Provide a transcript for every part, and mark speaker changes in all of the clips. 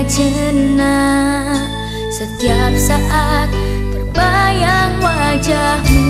Speaker 1: jenak, setiap saat terbayang wajahmu.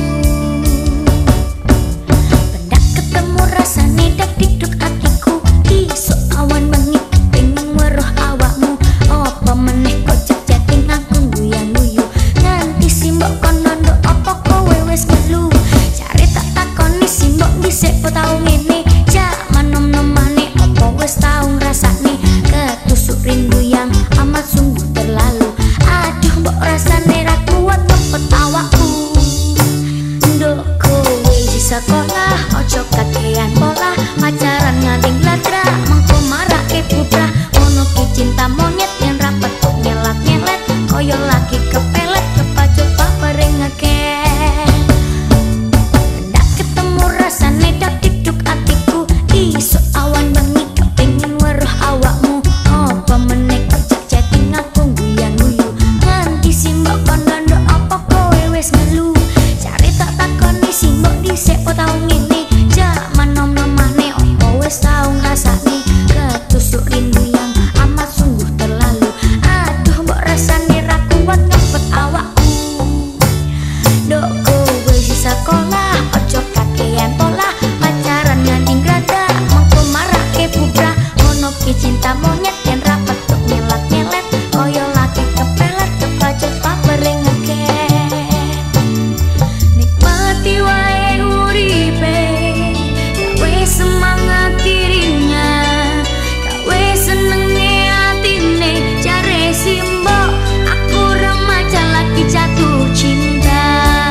Speaker 1: Pendak ketemu rasane dak dikduk atiku, iso awan bengi pengen weruh awakmu. Apa meneh kok chatting aku guyu-guyu, nganti simbok kono nduk apa kowe wis melu. Cari tak takoni simbok dhisik po tau ngene, jaman nom-nomane apa wis tau ngrasani ketusuk rindu yang amat sungguh terlalu. Aduh mbok rasane ra kuat ngepet awakku. Nduk kowe di sekolah ojo kakean pola, pacaran nganti gladra mengko marake putra. Ngono ki cinta monyet yang rapet kok nyelat-nyelet, koyo lagi kepelet kepacut papering ngeken. Ndak ketemu rasane dak dikduk atiku, iso awan bengi kepengin weruh awakmu. Apa meneh kok chatting aku guyu-guyu, nganti simbok kono nduk apa kowe wis ngelu. Cari tak takoni simbok dhisik po tau ngene, jaman nom-nomane apa wis tau ngrasani ketusuk rindu yang amat sungguh terlalu. Aduh mbok rasane ra kuat ngepet awakku. Nduk kowe di sekolah ojo kakean pola, pacaran nganti grada mengko marake putra. Ngono ki cinta monyet yen rapet kok nyelat-nyelet, koyo lagi kepelet kepacut papering ngeken. Nikmati wae uripe, gawe semangat dirinya, gawe senenge atine. Jare simbok aku remaja lagi jatuh cinta.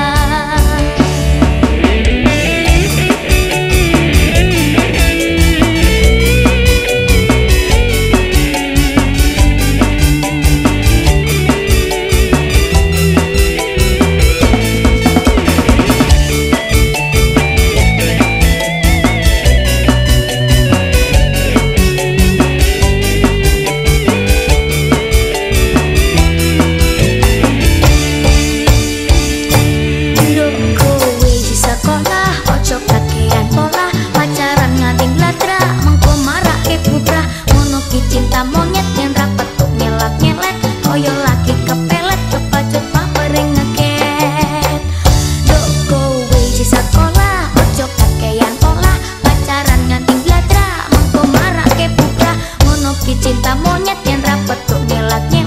Speaker 1: Nduk kowe di sekolah ojo kakean pola, pacaran nganti gladra mengko marake putra. Ngono ki cinta monyet yen rapet kok nyelat-nyelet, koyo lagi kepelet kepacut papering ngeken. Nduk kowe di sekolah ojo kakean pola, pacaran nganti gladra mengko marake putra. Ngono ki cinta monyet yen rapet kok nyelat-nyelet,